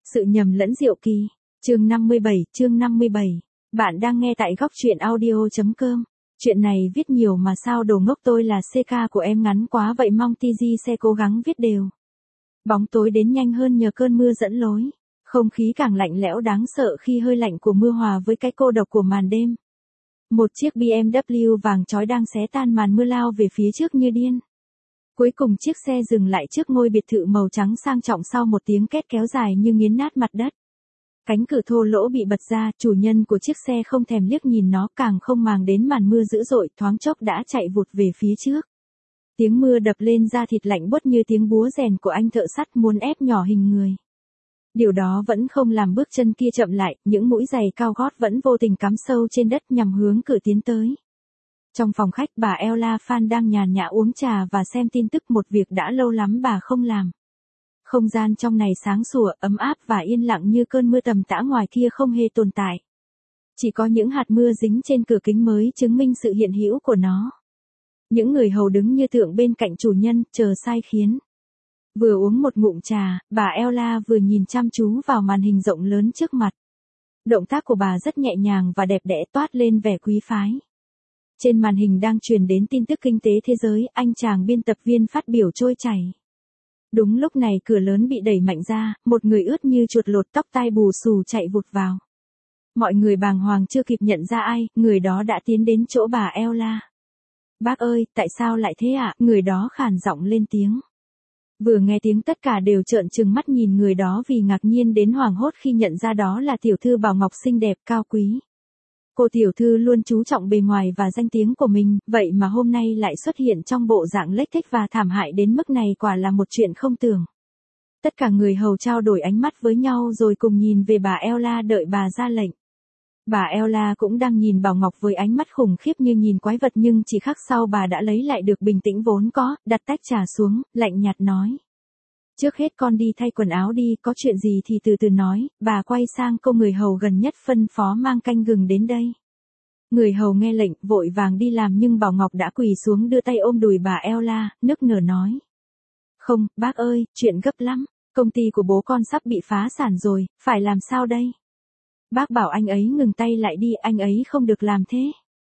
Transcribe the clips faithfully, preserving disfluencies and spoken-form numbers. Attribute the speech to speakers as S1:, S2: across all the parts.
S1: Sự nhầm lẫn diệu kỳ. Chương năm mươi bảy, chương năm mươi bảy. Bạn đang nghe tại góc truyện audio chấm com. Chuyện này viết nhiều mà sao đồ ngốc, tôi là xê ca của em ngắn quá vậy, mong tê giê sẽ cố gắng viết đều. Bóng tối đến nhanh hơn nhờ cơn mưa dẫn lối. Không khí càng lạnh lẽo đáng sợ khi hơi lạnh của mưa hòa với cái cô độc của màn đêm. Một chiếc bê em vê vàng chói đang xé tan màn mưa lao về phía trước như điên. Cuối cùng chiếc xe dừng lại trước ngôi biệt thự màu trắng sang trọng sau một tiếng két kéo dài như nghiến nát mặt đất. Cánh cửa thô lỗ bị bật ra, chủ nhân của chiếc xe không thèm liếc nhìn nó, càng không màng đến màn mưa dữ dội, thoáng chốc đã chạy vụt về phía trước. Tiếng mưa đập lên da thịt lạnh buốt như tiếng búa rèn của anh thợ sắt muốn ép nhỏ hình người. Điều đó vẫn không làm bước chân kia chậm lại, những mũi giày cao gót vẫn vô tình cắm sâu trên đất nhằm hướng cửa tiến tới. Trong phòng khách, bà Ella Phan đang nhàn nhã uống trà và xem tin tức, một việc đã lâu lắm bà không làm. Không gian trong này sáng sủa, ấm áp và yên lặng như cơn mưa tầm tã ngoài kia không hề tồn tại. Chỉ có những hạt mưa dính trên cửa kính mới chứng minh sự hiện hữu của nó. Những người hầu đứng như tượng bên cạnh chủ nhân, chờ sai khiến. Vừa uống một ngụm trà, bà Ella vừa nhìn chăm chú vào màn hình rộng lớn trước mặt. Động tác của bà rất nhẹ nhàng và đẹp đẽ, toát lên vẻ quý phái. Trên màn hình đang truyền đến tin tức kinh tế thế giới, anh chàng biên tập viên phát biểu trôi chảy. Đúng lúc này cửa lớn bị đẩy mạnh ra, một người ướt như chuột lột, tóc tai bù xù chạy vụt vào. Mọi người bàng hoàng chưa kịp nhận ra ai, người đó đã tiến đến chỗ bà Ella. Bác ơi, tại sao lại thế ạ? Người đó khàn giọng lên tiếng. Vừa nghe tiếng tất cả đều trợn trừng mắt nhìn người đó vì ngạc nhiên đến hoảng hốt khi nhận ra đó là tiểu thư Bảo Ngọc xinh đẹp cao quý. Cô tiểu thư luôn chú trọng bề ngoài và danh tiếng của mình, vậy mà hôm nay lại xuất hiện trong bộ dạng lếch thếch và thảm hại đến mức này, quả là một chuyện không tưởng. Tất cả người hầu trao đổi ánh mắt với nhau rồi cùng nhìn về bà Ella đợi bà ra lệnh. Bà Ella cũng đang nhìn Bảo Ngọc với ánh mắt khủng khiếp như nhìn quái vật, nhưng chỉ khắc sau bà đã lấy lại được bình tĩnh vốn có, đặt tách trà xuống, lạnh nhạt nói. Trước hết con đi thay quần áo đi, có chuyện gì thì từ từ nói. Bà quay sang cô người hầu gần nhất phân phó mang canh gừng đến đây. Người hầu nghe lệnh, vội vàng đi làm, nhưng Bảo Ngọc đã quỳ xuống đưa tay ôm đùi bà Ella, nức nở nói. Không, bác ơi, chuyện gấp lắm, công ty của bố con sắp bị phá sản rồi, phải làm sao đây? Bác bảo anh ấy ngừng tay lại đi, anh ấy không được làm thế.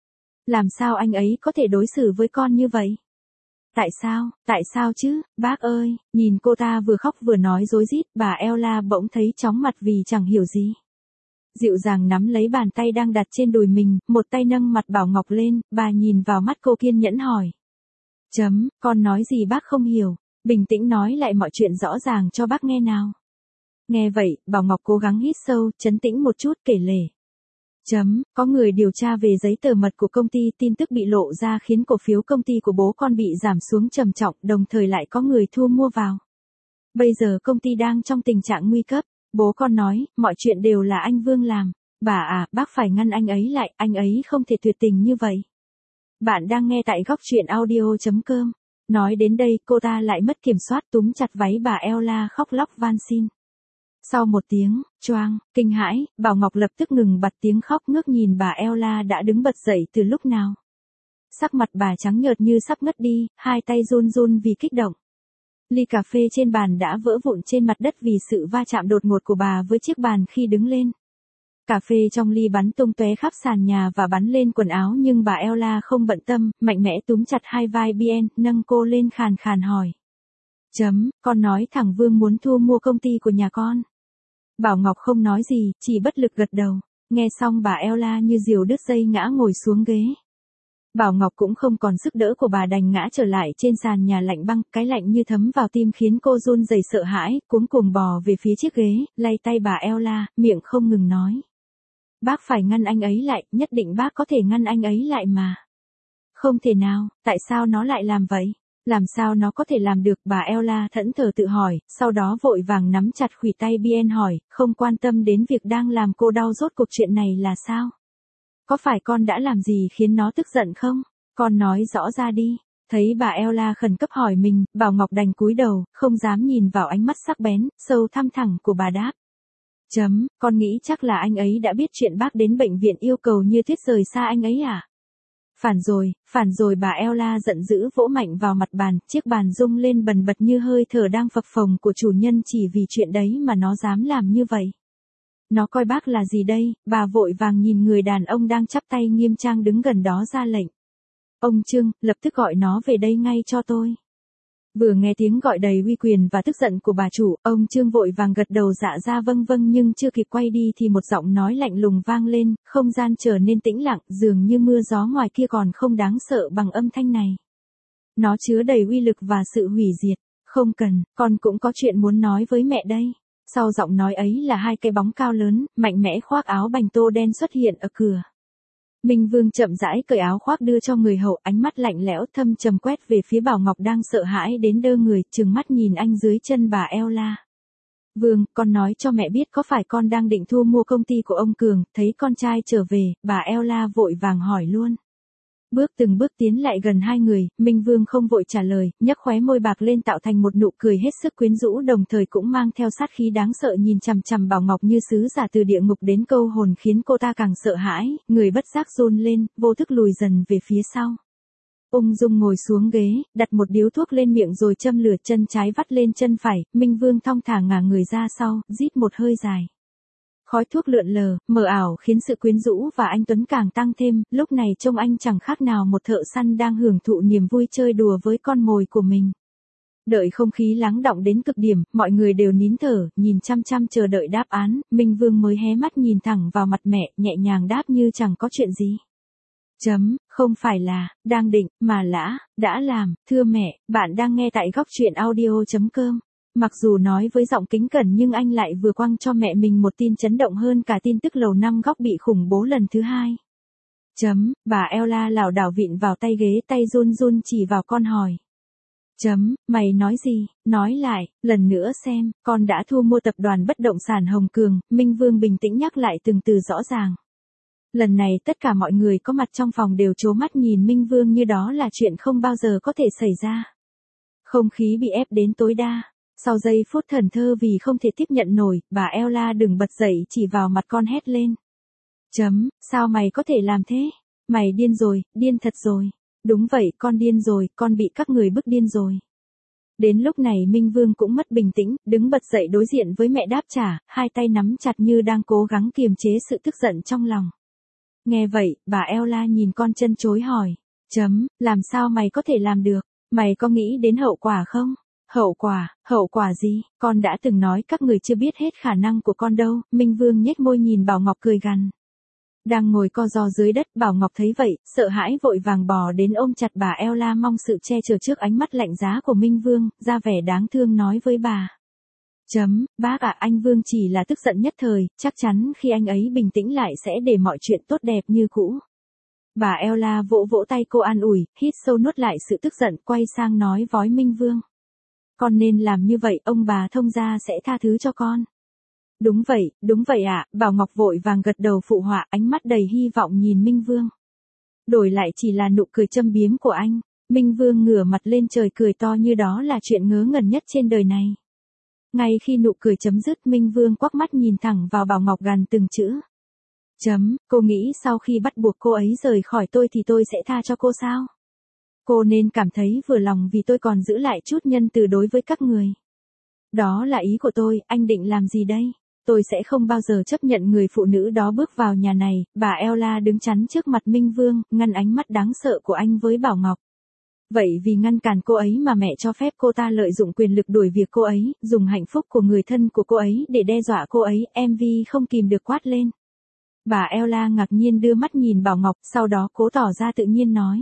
S1: Làm sao anh ấy có thể đối xử với con như vậy? Tại sao, tại sao chứ, bác ơi? Nhìn cô ta vừa khóc vừa nói rối rít, bà Ella bỗng thấy chóng mặt vì chẳng hiểu gì. Dịu dàng nắm lấy bàn tay đang đặt trên đùi mình, một tay nâng mặt Bảo Ngọc lên, bà nhìn vào mắt cô kiên nhẫn hỏi. Chấm, con nói gì bác không hiểu, bình tĩnh nói lại mọi chuyện rõ ràng cho bác nghe nào. Nghe vậy, Bảo Ngọc cố gắng hít sâu, trấn tĩnh một chút, kể lể. Chấm, có người điều tra về giấy tờ mật của công ty, tin tức bị lộ ra khiến cổ phiếu công ty của bố con bị giảm xuống trầm trọng, đồng thời lại có người thu mua vào. Bây giờ công ty đang trong tình trạng nguy cấp, bố con nói, mọi chuyện đều là anh Vương làm. Bà à, bác phải ngăn anh ấy lại, anh ấy không thể tuyệt tình như vậy. Bạn đang nghe tại góc truyện audio chấm com. Nói đến đây, cô ta lại mất kiểm soát, túm chặt váy bà Ella khóc lóc van xin. Sau một tiếng, choang, kinh hãi, Bảo Ngọc lập tức ngừng bặt tiếng khóc, ngước nhìn bà Ella đã đứng bật dậy từ lúc nào. Sắc mặt bà trắng nhợt như sắp ngất đi, hai tay run run vì kích động. Ly cà phê trên bàn đã vỡ vụn trên mặt đất vì sự va chạm đột ngột của bà với chiếc bàn khi đứng lên. Cà phê trong ly bắn tung tóe khắp sàn nhà và bắn lên quần áo, nhưng bà Ella không bận tâm, mạnh mẽ túm chặt hai vai Bien, nâng cô lên khàn khàn hỏi. Chấm, con nói thằng Vương muốn thu mua công ty của nhà con. Bảo Ngọc không nói gì, chỉ bất lực gật đầu. Nghe xong bà Ella như diều đứt dây ngã ngồi xuống ghế. Bảo Ngọc cũng không còn sức đỡ của bà, đành ngã trở lại trên sàn nhà lạnh băng, cái lạnh như thấm vào tim khiến cô run rẩy sợ hãi, cuống cuồng bò về phía chiếc ghế, lay tay bà Ella, miệng không ngừng nói. Bác phải ngăn anh ấy lại, nhất định bác có thể ngăn anh ấy lại mà. Không thể nào, tại sao nó lại làm vậy? Làm sao nó có thể làm được? Bà Ella thẫn thờ tự hỏi, sau đó vội vàng nắm chặt khuỷu tay Bien hỏi, không quan tâm đến việc đang làm cô đau, rốt cuộc chuyện này là sao? Có phải con đã làm gì khiến nó tức giận không? Con nói rõ ra đi. Thấy bà Ella khẩn cấp hỏi mình, Bảo Ngọc đành cúi đầu, không dám nhìn vào ánh mắt sắc bén, sâu thăm thẳng của bà đáp. Chấm, con nghĩ chắc là anh ấy đã biết chuyện bác đến bệnh viện yêu cầu như Thiết rời xa anh ấy à? Phản rồi, phản rồi bà Ella giận dữ vỗ mạnh vào mặt bàn, chiếc bàn rung lên bần bật như hơi thở đang phập phồng của chủ nhân chỉ vì chuyện đấy mà nó dám làm như vậy. Nó coi bác là gì đây, bà vội vàng nhìn người đàn ông đang chắp tay nghiêm trang đứng gần đó ra lệnh. Ông Trương, lập tức gọi nó về đây ngay cho tôi. Vừa nghe tiếng gọi đầy uy quyền và tức giận của bà chủ, ông Trương vội vàng gật đầu dạ ra vâng vâng nhưng chưa kịp quay đi thì một giọng nói lạnh lùng vang lên, không gian trở nên tĩnh lặng, dường như mưa gió ngoài kia còn không đáng sợ bằng âm thanh này. Nó chứa đầy uy lực và sự hủy diệt. Không cần, con cũng có chuyện muốn nói với mẹ đây. Sau giọng nói ấy là hai cái bóng cao lớn, mạnh mẽ khoác áo bành tô đen xuất hiện ở cửa. Minh Vương chậm rãi cởi áo khoác đưa cho người hậu, ánh mắt lạnh lẽo thâm trầm quét về phía Bảo Ngọc đang sợ hãi đến đơ người, trừng mắt nhìn anh dưới chân bà Ella. Vương, con nói cho mẹ biết có phải con đang định thu mua công ty của ông Cường, thấy con trai trở về, bà Ella vội vàng hỏi luôn. Bước từng bước tiến lại gần hai người, Minh Vương không vội trả lời, nhấc khóe môi bạc lên tạo thành một nụ cười hết sức quyến rũ đồng thời cũng mang theo sát khí đáng sợ nhìn chằm chằm Bảo Ngọc như sứ giả từ địa ngục đến câu hồn khiến cô ta càng sợ hãi, người bất giác run lên, vô thức lùi dần về phía sau. Ung dung ngồi xuống ghế, đặt một điếu thuốc lên miệng rồi châm lửa, chân trái vắt lên chân phải, Minh Vương thong thả ngả người ra sau, rít một hơi dài. Khói thuốc lượn lờ, mờ ảo khiến sự quyến rũ và anh tuấn càng tăng thêm, lúc này trông anh chẳng khác nào một thợ săn đang hưởng thụ niềm vui chơi đùa với con mồi của mình. Đợi không khí lắng đọng đến cực điểm, mọi người đều nín thở, nhìn chăm chăm chờ đợi đáp án, Minh Vương mới hé mắt nhìn thẳng vào mặt mẹ, nhẹ nhàng đáp như chẳng có chuyện gì. Chấm, không phải là, đang định, mà lã, đã làm, thưa mẹ, bạn đang nghe tại góc truyện audio chấm com. Mặc dù nói với giọng kính cẩn nhưng anh lại vừa quăng cho mẹ mình một tin chấn động hơn cả tin tức lầu năm góc bị khủng bố lần thứ hai. Chấm, bà Ella lảo đảo vịn vào tay ghế, tay run run chỉ vào con hỏi. Chấm, mày nói gì, nói lại, lần nữa xem, con đã thu mua tập đoàn bất động sản Hồng Cường, Minh Vương bình tĩnh nhắc lại từng từ rõ ràng. Lần này tất cả mọi người có mặt trong phòng đều trố mắt nhìn Minh Vương như đó là chuyện không bao giờ có thể xảy ra. Không khí bị ép đến tối đa. Sau giây phút thần thơ vì không thể tiếp nhận nổi, bà Ella đừng bật dậy chỉ vào mặt con hét lên. Chấm, sao mày có thể làm thế? Mày điên rồi, điên thật rồi. Đúng vậy, con điên rồi, con bị các người bức điên rồi. Đến lúc này Minh Vương cũng mất bình tĩnh, đứng bật dậy đối diện với mẹ đáp trả, hai tay nắm chặt như đang cố gắng kiềm chế sự tức giận trong lòng. Nghe vậy, bà Ella nhìn con chân chối hỏi. Chấm, làm sao mày có thể làm được? Mày có nghĩ đến hậu quả không? Hậu quả, hậu quả gì? Con đã từng nói các người chưa biết hết khả năng của con đâu, Minh Vương nhếch môi nhìn Bảo Ngọc cười gằn. Đang ngồi co ro dưới đất, Bảo Ngọc thấy vậy, sợ hãi vội vàng bò đến ôm chặt bà Ella mong sự che chở trước ánh mắt lạnh giá của Minh Vương, ra vẻ đáng thương nói với bà. Chấm, bác ạ, anh Vương chỉ là tức giận nhất thời, chắc chắn khi anh ấy bình tĩnh lại sẽ để mọi chuyện tốt đẹp như cũ. Bà Ella vỗ vỗ tay cô an ủi, hít sâu nuốt lại sự tức giận, quay sang nói với Minh Vương. Con nên làm như vậy, ông bà thông gia sẽ tha thứ cho con. Đúng vậy, đúng vậy ạ, Bảo Ngọc vội vàng gật đầu phụ họa, ánh mắt đầy hy vọng nhìn Minh Vương. Đổi lại chỉ là nụ cười châm biếm của anh, Minh Vương ngửa mặt lên trời cười to như đó là chuyện ngớ ngẩn nhất trên đời này. Ngay khi nụ cười chấm dứt, Minh Vương quắc mắt nhìn thẳng vào Bảo Ngọc gằn từng chữ. Chấm, cô nghĩ sau khi bắt buộc cô ấy rời khỏi tôi thì tôi sẽ tha cho cô sao? Cô nên cảm thấy vừa lòng vì tôi còn giữ lại chút nhân từ đối với các người. Đó là ý của tôi, anh định làm gì đây? Tôi sẽ không bao giờ chấp nhận người phụ nữ đó bước vào nhà này, bà Ella đứng chắn trước mặt Minh Vương, ngăn ánh mắt đáng sợ của anh với Bảo Ngọc. Vậy vì ngăn cản cô ấy mà mẹ cho phép cô ta lợi dụng quyền lực đuổi việc cô ấy, dùng hạnh phúc của người thân của cô ấy để đe dọa cô ấy, em vê không kìm được quát lên. Bà Ella ngạc nhiên đưa mắt nhìn Bảo Ngọc, sau đó cố tỏ ra tự nhiên nói.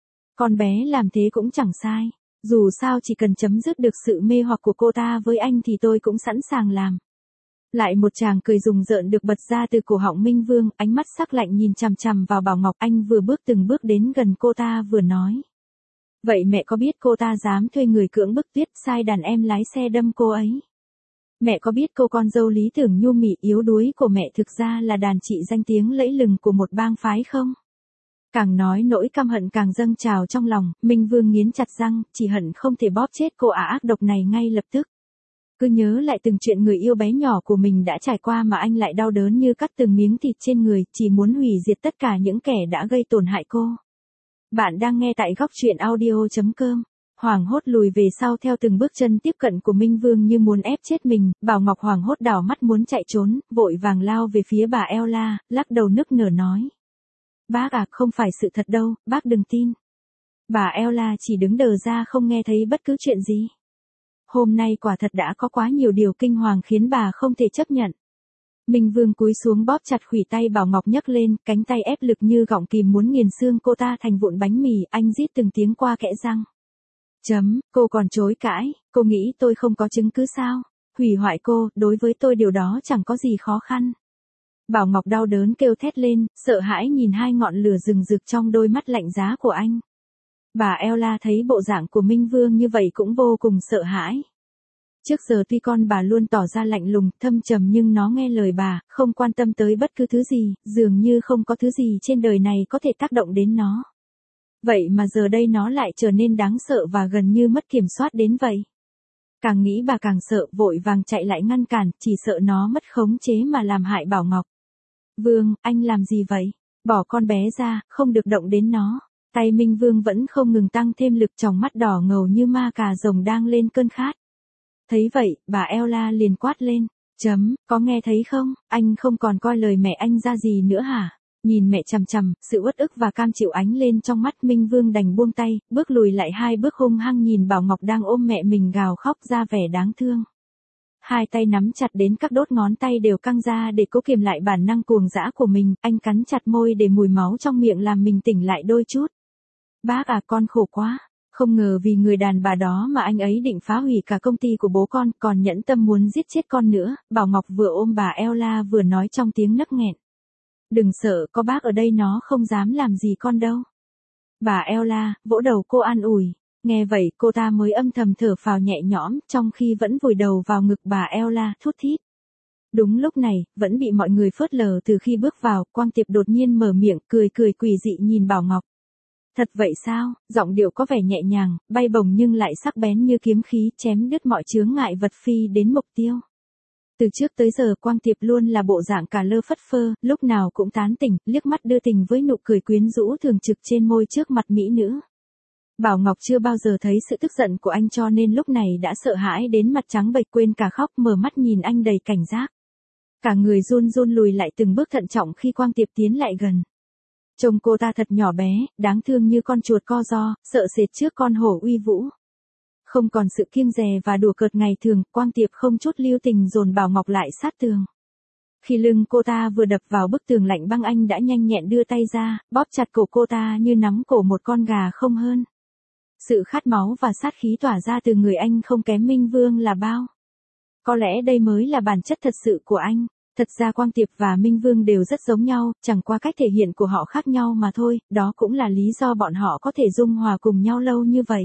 S1: Con bé làm thế cũng chẳng sai, dù sao chỉ cần chấm dứt được sự mê hoặc của cô ta với anh thì tôi cũng sẵn sàng làm. Lại một tràng cười rùng rợn được bật ra từ cổ họng Minh Vương, ánh mắt sắc lạnh nhìn chằm chằm vào Bảo Ngọc, anh vừa bước từng bước đến gần cô ta vừa nói. Vậy mẹ có biết cô ta dám thuê người cưỡng bức Tuyết, sai đàn em lái xe đâm cô ấy? Mẹ có biết cô con dâu lý tưởng nhu mị yếu đuối của mẹ thực ra là đàn chị danh tiếng lẫy lừng của một bang phái không? Càng nói nỗi căm hận càng dâng trào trong lòng, Minh Vương nghiến chặt răng, chỉ hận không thể bóp chết cô ả ác độc này ngay lập tức. Cứ nhớ lại từng chuyện người yêu bé nhỏ của mình đã trải qua mà anh lại đau đớn như cắt từng miếng thịt trên người, chỉ muốn hủy diệt tất cả những kẻ đã gây tổn hại cô. Bạn đang nghe tại góc chuyện audio chấm com. Hoảng hốt lùi về sau theo từng bước chân tiếp cận của Minh Vương như muốn ép chết mình, Bảo Ngọc hoảng hốt đảo mắt muốn chạy trốn, vội vàng lao về phía bà Ella, lắc đầu nức nở nói. Bác à, không phải sự thật đâu, bác đừng tin. Bà Ella chỉ đứng đờ ra không nghe thấy bất cứ chuyện gì. Hôm nay quả thật đã có quá nhiều điều kinh hoàng khiến bà không thể chấp nhận. Minh Vương cúi xuống bóp chặt khuỷu tay Bảo Ngọc nhấc lên, cánh tay ép lực như gọng kìm muốn nghiền xương cô ta thành vụn bánh mì, anh rít từng tiếng qua kẽ răng. Chấm, cô còn chối cãi, cô nghĩ tôi không có chứng cứ sao? Hủy hoại cô, đối với tôi điều đó chẳng có gì khó khăn. Bảo Ngọc đau đớn kêu thét lên, sợ hãi nhìn hai ngọn lửa rừng rực trong đôi mắt lạnh giá của anh. Bà Ella thấy bộ dạng của Minh Vương như vậy cũng vô cùng sợ hãi. Trước giờ tuy con bà luôn tỏ ra lạnh lùng, thâm trầm nhưng nó nghe lời bà, không quan tâm tới bất cứ thứ gì, dường như không có thứ gì trên đời này có thể tác động đến nó. Vậy mà giờ đây nó lại trở nên đáng sợ và gần như mất kiểm soát đến vậy. Càng nghĩ bà càng sợ, vội vàng chạy lại ngăn cản, chỉ sợ nó mất khống chế mà làm hại Bảo Ngọc. Vương, anh làm gì vậy? Bỏ con bé ra, không được động đến nó. Tay Minh Vương vẫn không ngừng tăng thêm lực, tròng mắt đỏ ngầu như ma cà rồng đang lên cơn khát. Thấy vậy, bà Ella liền quát lên. Chấm, có nghe thấy không, anh không còn coi lời mẹ anh ra gì nữa hả? Nhìn mẹ chằm chằm, sự uất ức và cam chịu ánh lên trong mắt, Minh Vương đành buông tay, bước lùi lại hai bước hung hăng nhìn Bảo Ngọc đang ôm mẹ mình gào khóc ra vẻ đáng thương. Hai tay nắm chặt đến các đốt ngón tay đều căng ra để cố kiềm lại bản năng cuồng dã của mình, anh cắn chặt môi để mùi máu trong miệng làm mình tỉnh lại đôi chút. Bác à, con khổ quá. Không ngờ vì người đàn bà đó mà anh ấy định phá hủy cả công ty của bố con, còn nhẫn tâm muốn giết chết con nữa. Bảo Ngọc vừa ôm bà Ella vừa nói trong tiếng nấc nghẹn. Đừng sợ, có bác ở đây nó không dám làm gì con đâu. Bà Ella vỗ đầu cô an ủi. Nghe vậy cô ta mới âm thầm thở phào nhẹ nhõm, trong khi vẫn vùi đầu vào ngực bà Ella thút thít. Đúng lúc này, vẫn bị mọi người phớt lờ từ khi bước vào, Quang Tiệp đột nhiên mở miệng, cười cười quỷ dị nhìn Bảo Ngọc. Thật vậy sao? Giọng điệu có vẻ nhẹ nhàng, bay bổng nhưng lại sắc bén như kiếm khí, chém đứt mọi chướng ngại vật phi đến mục tiêu. Từ trước tới giờ Quang Tiệp luôn là bộ dạng cả lơ phất phơ, lúc nào cũng tán tỉnh, liếc mắt đưa tình với nụ cười quyến rũ thường trực trên môi trước mặt mỹ nữ. Bảo Ngọc chưa bao giờ thấy sự tức giận của anh cho nên lúc này đã sợ hãi đến mặt trắng bệch quên cả khóc, mở mắt nhìn anh đầy cảnh giác. Cả người run run lùi lại từng bước thận trọng khi Quang Tiệp tiến lại gần. Trông cô ta thật nhỏ bé, đáng thương như con chuột co ro, sợ sệt trước con hổ uy vũ. Không còn sự kiêng dè và đùa cợt ngày thường, Quang Tiệp không chút lưu tình dồn Bảo Ngọc lại sát tường. Khi lưng cô ta vừa đập vào bức tường lạnh băng, anh đã nhanh nhẹn đưa tay ra, bóp chặt cổ cô ta như nắm cổ một con gà không hơn. Sự khát máu và sát khí tỏa ra từ người anh không kém Minh Vương là bao. Có lẽ đây mới là bản chất thật sự của anh. Thật ra Quang Tiệp và Minh Vương đều rất giống nhau, chẳng qua cách thể hiện của họ khác nhau mà thôi, đó cũng là lý do bọn họ có thể dung hòa cùng nhau lâu như vậy.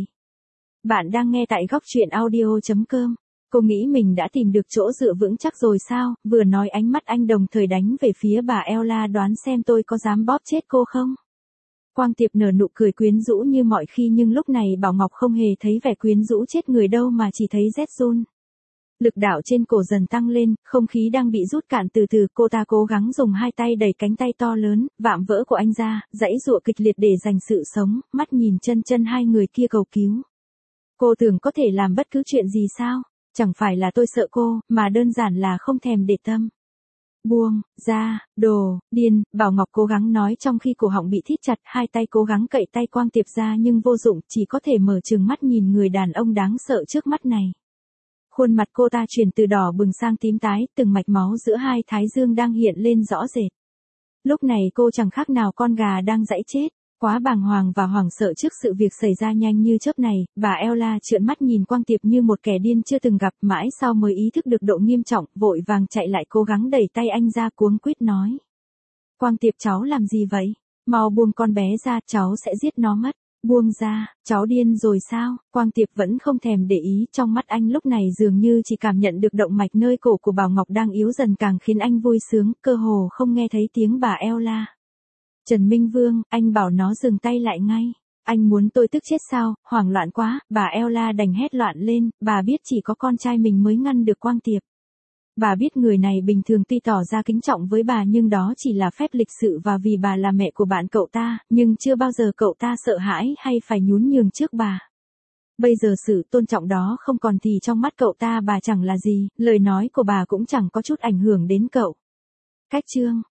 S1: Bạn đang nghe tại góc chuyện audio chấm com. Cô nghĩ mình đã tìm được chỗ dựa vững chắc rồi sao? Vừa nói ánh mắt anh đồng thời đánh về phía bà Ella, đoán xem tôi có dám bóp chết cô không? Quang Tiệp nở nụ cười quyến rũ như mọi khi nhưng lúc này Bảo Ngọc không hề thấy vẻ quyến rũ chết người đâu mà chỉ thấy rét run. Lực đạo trên cổ dần tăng lên, không khí đang bị rút cạn từ từ, cô ta cố gắng dùng hai tay đẩy cánh tay to lớn, vạm vỡ của anh ra, giãy giụa kịch liệt để giành sự sống, mắt nhìn chân chân hai người kia cầu cứu. Cô tưởng có thể làm bất cứ chuyện gì sao? Chẳng phải là tôi sợ cô, mà đơn giản là không thèm để tâm. Buông ra, đồ, điên, Bảo Ngọc cố gắng nói trong khi cổ họng bị thít chặt, hai tay cố gắng cậy tay Quang Tiệp ra nhưng vô dụng, chỉ có thể mở trừng mắt nhìn người đàn ông đáng sợ trước mắt này. Khuôn mặt cô ta chuyển từ đỏ bừng sang tím tái, từng mạch máu giữa hai thái dương đang hiện lên rõ rệt. Lúc này cô chẳng khác nào con gà đang giãy chết. Quá bàng hoàng và hoảng sợ trước sự việc xảy ra nhanh như chớp này, bà Ella trợn mắt nhìn Quang Tiệp như một kẻ điên chưa từng gặp, mãi sau mới ý thức được độ nghiêm trọng, vội vàng chạy lại cố gắng đẩy tay anh ra, cuống quýt nói. Quang Tiệp, cháu làm gì vậy? Mau buông con bé ra, cháu sẽ giết nó mất. Buông ra, cháu điên rồi sao? Quang Tiệp vẫn không thèm để ý, trong mắt anh lúc này dường như chỉ cảm nhận được động mạch nơi cổ của Bảo Ngọc đang yếu dần càng khiến anh vui sướng, cơ hồ không nghe thấy tiếng bà Ella. Trần Minh Vương, anh bảo nó dừng tay lại ngay. Anh muốn tôi tức chết sao? Hoảng loạn quá, bà Ella đành hét loạn lên, bà biết chỉ có con trai mình mới ngăn được Quang Tiệp. Bà biết người này bình thường tuy tỏ ra kính trọng với bà nhưng đó chỉ là phép lịch sự và vì bà là mẹ của bạn cậu ta, nhưng chưa bao giờ cậu ta sợ hãi hay phải nhún nhường trước bà. Bây giờ sự tôn trọng đó không còn thì trong mắt cậu ta bà chẳng là gì, lời nói của bà cũng chẳng có chút ảnh hưởng đến cậu. Cách chương